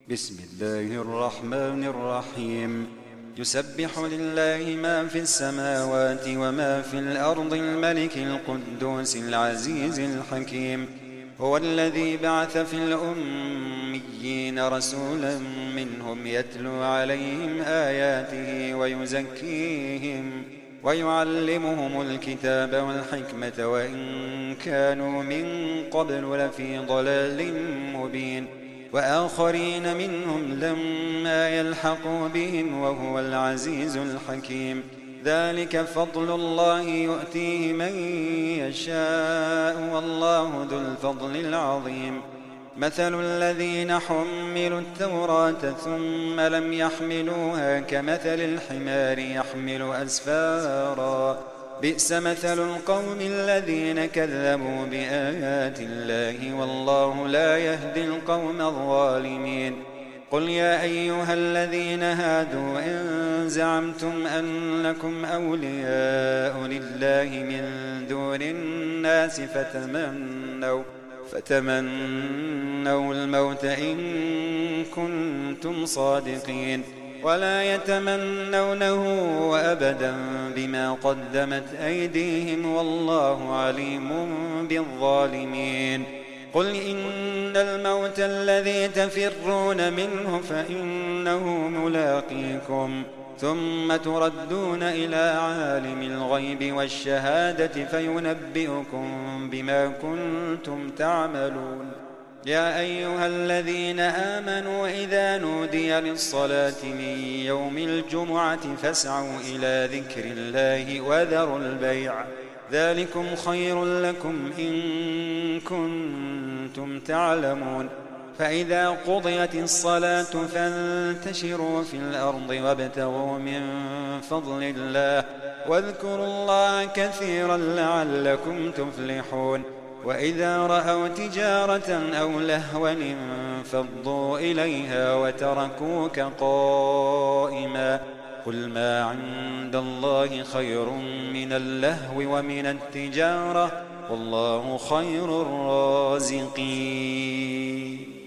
بسم الله الرحمن الرحيم. يسبح لله ما في السماوات وما في الأرض الملك القدوس العزيز الحكيم. هو الذي بعث في الأميين رسولا منهم يتلو عليهم آياته ويزكيهم ويعلمهم الكتاب والحكمة وإن كانوا من قبل لفي ضلال مبين، وآخرين منهم لما يلحقوا بهم وهو العزيز الحكيم. ذلك فضل الله يؤتيه من يشاء والله ذو الفضل العظيم. مثل الذين حملوا التوراة ثم لم يحملوها كمثل الحمار يحمل أسفارا، بئس مثل القوم الذين كذبوا بآيات الله والله لا يهدي القوم الظالمين. قل يا أيها الذين هادوا إن زعمتم أنكم أولياء لله من دون الناس فتمنوا الموت إن كنتم صادقين، ولا يتمنونه أبدا بما قدمت أيديهم والله عليم بالظالمين. قل إن الموت الذي تفرون منه فإنه ملاقيكم ثم تردون إلى عالم الغيب والشهادة فينبئكم بما كنتم تعملون. يا أيها الذين آمنوا إذا نودي للصلاة من يوم الجمعة فاسعوا إلى ذكر الله وذروا البيع، ذلكم خير لكم إن كنتم تعلمون. فإذا قضيت الصلاة فانتشروا في الأرض وابتغوا من فضل الله واذكروا الله كثيرا لعلكم تفلحون. وإذا رأوا تجارة أو لهوا انفضوا إليها وتركوك قائما. قل ما عند الله خير من اللهو ومن التجارة والله خير الرازقين.